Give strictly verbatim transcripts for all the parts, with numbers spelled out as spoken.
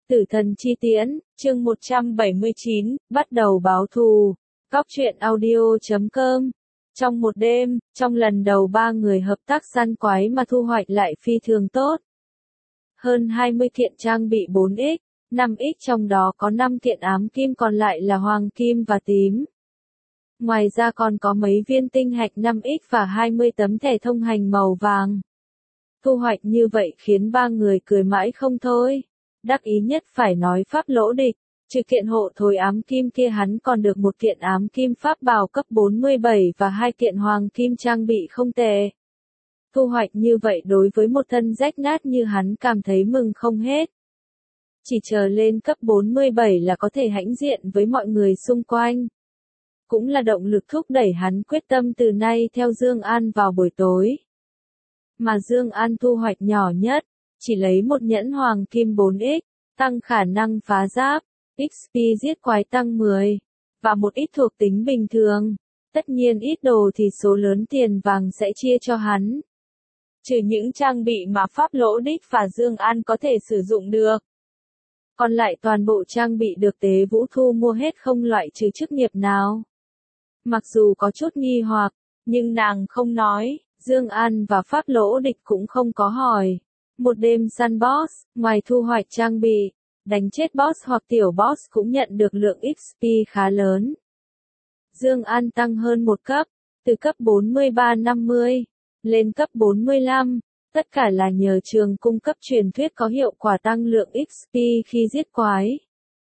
Tử thần chi tiễn, chương một trăm bảy mươi chín, bắt đầu báo thù. Cóc truyện audio chấm com. Trong một đêm, trong lần đầu ba người hợp tác săn quái mà thu hoạch lại phi thường tốt. Hơn hai mươi kiện trang bị bốn x, năm x trong đó có năm kiện ám kim còn lại là hoàng kim và tím. Ngoài ra còn có mấy viên tinh hạch năm x và hai mươi tấm thẻ thông hành màu vàng. Thu hoạch như vậy khiến ba người cười mãi không thôi. Đắc ý nhất phải nói Pháp Lỗ Địch, trừ kiện hộ thối ám kim kia hắn còn được một kiện ám kim pháp bào cấp bốn mươi bảy và hai kiện hoàng kim trang bị không tệ. Thu hoạch như vậy đối với một thân rách nát như hắn cảm thấy mừng không hết. Chỉ chờ lên cấp bốn mươi bảy là có thể hãnh diện với mọi người xung quanh. Cũng là động lực thúc đẩy hắn quyết tâm từ nay theo Dương An vào buổi tối. Mà Dương An thu hoạch nhỏ nhất, chỉ lấy một nhẫn hoàng kim bốn x, tăng khả năng phá giáp, ích pê giết quái tăng mười, và một ít thuộc tính bình thường. Tất nhiên ít đồ thì số lớn tiền vàng sẽ chia cho hắn. Trừ những trang bị mà Pháp Lỗ Đích và Dương An có thể sử dụng được. Còn lại toàn bộ trang bị được Tế Vũ thu mua hết không loại trừ chức nghiệp nào. Mặc dù có chút nghi hoặc, nhưng nàng không nói, Dương An và Pháp Lỗ Địch cũng không có hỏi. Một đêm săn boss, ngoài thu hoạch trang bị, đánh chết boss hoặc tiểu boss cũng nhận được lượng ích pê khá lớn. Dương An tăng hơn một cấp, từ cấp bốn mươi ba năm mươi, lên cấp bốn mươi lăm, tất cả là nhờ trường cung cấp truyền thuyết có hiệu quả tăng lượng ích pê khi giết quái.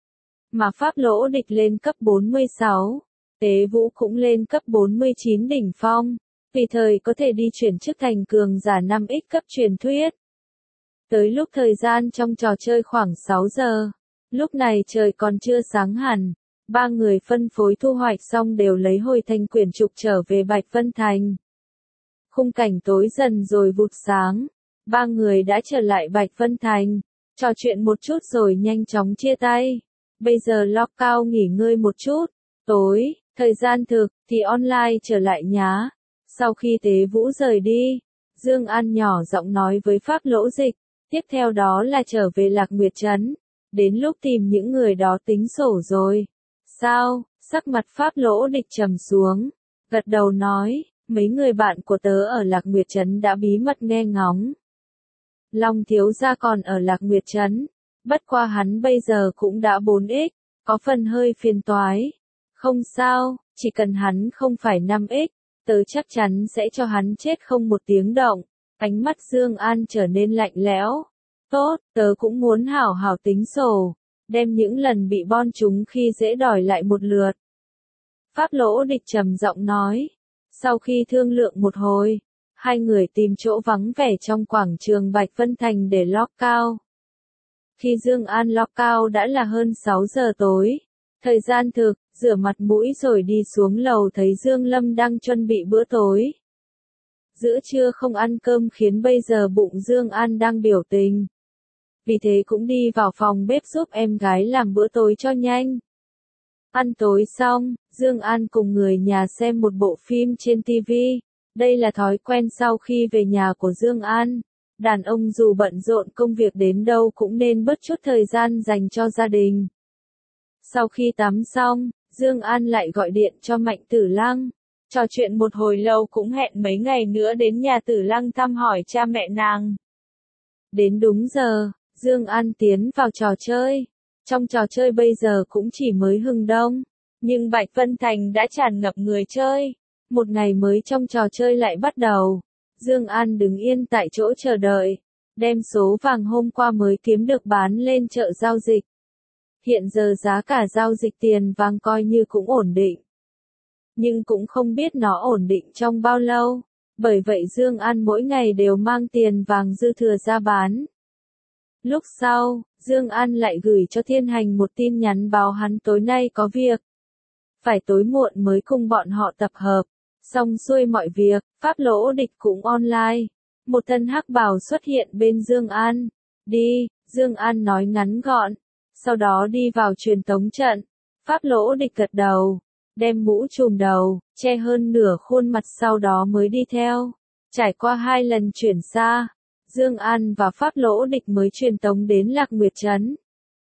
Mà Pháp Lỗ Địch lên cấp bốn mươi sáu, Tế Vũ cũng lên cấp bốn mươi chín đỉnh phong, vì thời có thể đi chuyển chức thành cường giả năm x cấp truyền thuyết. Tới lúc thời gian trong trò chơi khoảng sáu giờ, lúc này trời còn chưa sáng hẳn, ba người phân phối thu hoạch xong đều lấy hồi thành quyển trục trở về Bạch Vân Thành. Khung cảnh tối dần rồi vụt sáng, ba người đã trở lại Bạch Vân Thành, trò chuyện một chút rồi nhanh chóng chia tay. Bây giờ lock cao nghỉ ngơi một chút, tối, thời gian thực, thì online trở lại nhá. Sau khi Tế Vũ rời đi, Dương An nhỏ giọng nói với Pháp Lỗ Dịch. Tiếp theo đó là trở về Lạc Nguyệt Trấn. Đến lúc tìm những người đó tính sổ rồi. Sao? Sắc mặt Pháp Lỗ Địch trầm xuống. Gật đầu nói, mấy người bạn của tớ ở Lạc Nguyệt Trấn đã bí mật nghe ngóng. Long thiếu gia còn ở Lạc Nguyệt Trấn. Bất qua hắn bây giờ cũng đã bốn x, có phần hơi phiền toái. Không sao, chỉ cần hắn không phải năm x, tớ chắc chắn sẽ cho hắn chết không một tiếng động. Ánh mắt Dương An trở nên lạnh lẽo. Tốt, tớ cũng muốn hảo hảo tính sổ, đem những lần bị bon chúng khi dễ đòi lại một lượt. Pháp Lỗ Địch trầm giọng nói. Sau khi thương lượng một hồi, hai người tìm chỗ vắng vẻ trong quảng trường Bạch Vân Thành để lock cao. Khi Dương An lock cao đã là hơn sáu giờ tối. Thời gian thực, rửa mặt mũi rồi đi xuống lầu thấy Dương Lâm đang chuẩn bị bữa tối. Giữa trưa không ăn cơm khiến bây giờ bụng Dương An đang biểu tình. Vì thế cũng đi vào phòng bếp giúp em gái làm bữa tối cho nhanh. Ăn tối xong, Dương An cùng người nhà xem một bộ phim trên ti vi. Đây là thói quen sau khi về nhà của Dương An. Đàn ông dù bận rộn công việc đến đâu cũng nên bớt chút thời gian dành cho gia đình. Sau khi tắm xong, Dương An lại gọi điện cho Mạnh Tử Lăng. Trò chuyện một hồi lâu cũng hẹn mấy ngày nữa đến nhà Tử Lăng thăm hỏi cha mẹ nàng. Đến đúng giờ, Dương An tiến vào trò chơi. Trong trò chơi bây giờ cũng chỉ mới hừng đông, nhưng Bạch Vân Thành đã tràn ngập người chơi. Một ngày mới trong trò chơi lại bắt đầu. Dương An đứng yên tại chỗ chờ đợi, đem số vàng hôm qua mới kiếm được bán lên chợ giao dịch. Hiện giờ giá cả giao dịch tiền vàng coi như cũng ổn định. Nhưng cũng không biết nó ổn định trong bao lâu, bởi vậy Dương An mỗi ngày đều mang tiền vàng dư thừa ra bán. Lúc sau, Dương An lại gửi cho Thiên Hành một tin nhắn báo hắn tối nay có việc. Phải tối muộn mới cùng bọn họ tập hợp. Xong xuôi mọi việc, Pháp Lỗ Địch cũng online. Một thân hắc bào xuất hiện bên Dương An. Đi, Dương An nói ngắn gọn. Sau đó đi vào truyền tống trận. Pháp Lỗ Địch gật đầu. Đem mũ trùm đầu, che hơn nửa khuôn mặt sau đó mới đi theo. Trải qua hai lần chuyển xa, Dương An và Pháp Lỗ Địch mới truyền tống đến Lạc Nguyệt Trấn.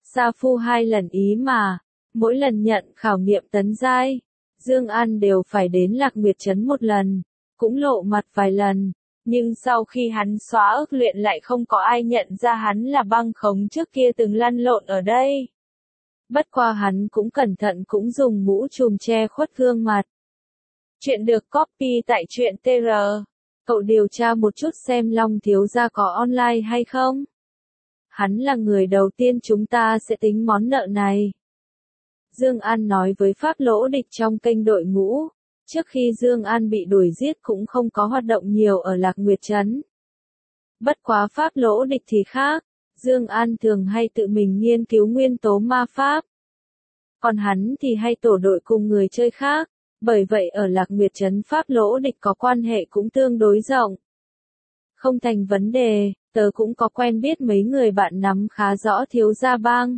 Sa Phu hai lần ý mà, mỗi lần nhận khảo nghiệm tấn giai, Dương An đều phải đến Lạc Nguyệt Trấn một lần, cũng lộ mặt vài lần, nhưng sau khi hắn xóa ước luyện lại không có ai nhận ra hắn là băng khống trước kia từng lăn lộn ở đây. Bất qua hắn cũng cẩn thận cũng dùng mũ trùm che khuất gương mặt. Chuyện được copy tại truyện tê rờ. Cậu điều tra một chút xem Long thiếu gia có online hay không? Hắn là người đầu tiên chúng ta sẽ tính món nợ này. Dương An nói với Pháp Lỗ Địch trong kênh đội ngũ. Trước khi Dương An bị đuổi giết cũng không có hoạt động nhiều ở Lạc Nguyệt Trấn. Bất quá Pháp Lỗ Địch thì khác. Dương An thường hay tự mình nghiên cứu nguyên tố ma pháp. Còn hắn thì hay tổ đội cùng người chơi khác. Bởi vậy ở Lạc Nguyệt Trấn Pháp Lỗ Địch có quan hệ cũng tương đối rộng. Không thành vấn đề, tớ cũng có quen biết mấy người bạn nắm khá rõ thiếu gia bang.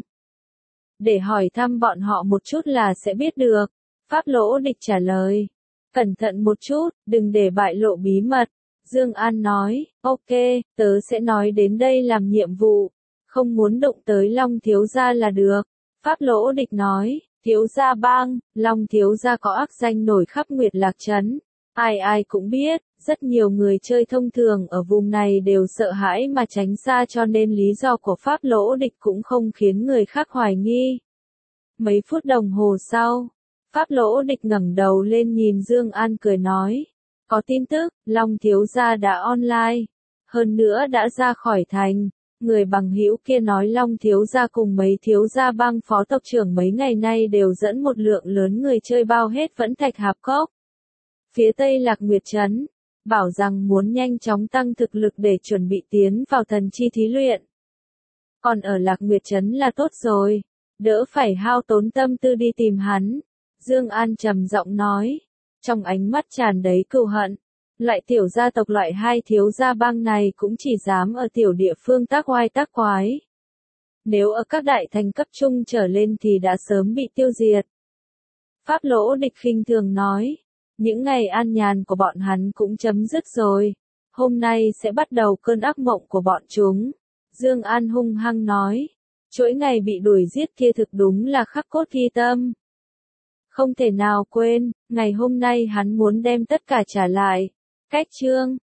Để hỏi thăm bọn họ một chút là sẽ biết được. Pháp Lỗ Địch trả lời. Cẩn thận một chút, đừng để bại lộ bí mật. Dương An nói, ok, tớ sẽ nói đến đây làm nhiệm vụ. Không muốn động tới Long thiếu gia là được. Pháp Lỗ Địch nói, thiếu gia bang, Long thiếu gia có ác danh nổi khắp Nguyệt Lạc Trấn. Ai ai cũng biết, rất nhiều người chơi thông thường ở vùng này đều sợ hãi mà tránh xa cho nên lý do của Pháp Lỗ Địch cũng không khiến người khác hoài nghi. Mấy phút đồng hồ sau, Pháp Lỗ Địch ngẩng đầu lên nhìn Dương An cười nói, có tin tức, Long thiếu gia đã online, hơn nữa đã ra khỏi thành. Người bằng hữu kia nói Long thiếu gia cùng mấy thiếu gia bang phó tộc trưởng mấy ngày nay đều dẫn một lượng lớn người chơi bao hết Vẫn Thạch Hạp Cốc. Phía Tây Lạc Nguyệt Trấn, bảo rằng muốn nhanh chóng tăng thực lực để chuẩn bị tiến vào thần chi thí luyện. Còn ở Lạc Nguyệt Trấn là tốt rồi, đỡ phải hao tốn tâm tư đi tìm hắn. Dương An trầm giọng nói, trong ánh mắt tràn đầy cừu hận. Loại tiểu gia tộc loại hai thiếu gia bang này cũng chỉ dám ở tiểu địa phương tác oai tác quái. Nếu ở các đại thành cấp trung trở lên thì đã sớm bị tiêu diệt. Pháp Lỗ Địch khinh thường nói, những ngày an nhàn của bọn hắn cũng chấm dứt rồi. Hôm nay sẽ bắt đầu cơn ác mộng của bọn chúng. Dương An hung hăng nói, chuỗi ngày bị đuổi giết kia thực đúng là khắc cốt ghi tâm. Không thể nào quên, ngày hôm nay hắn muốn đem tất cả trả lại. Cách chương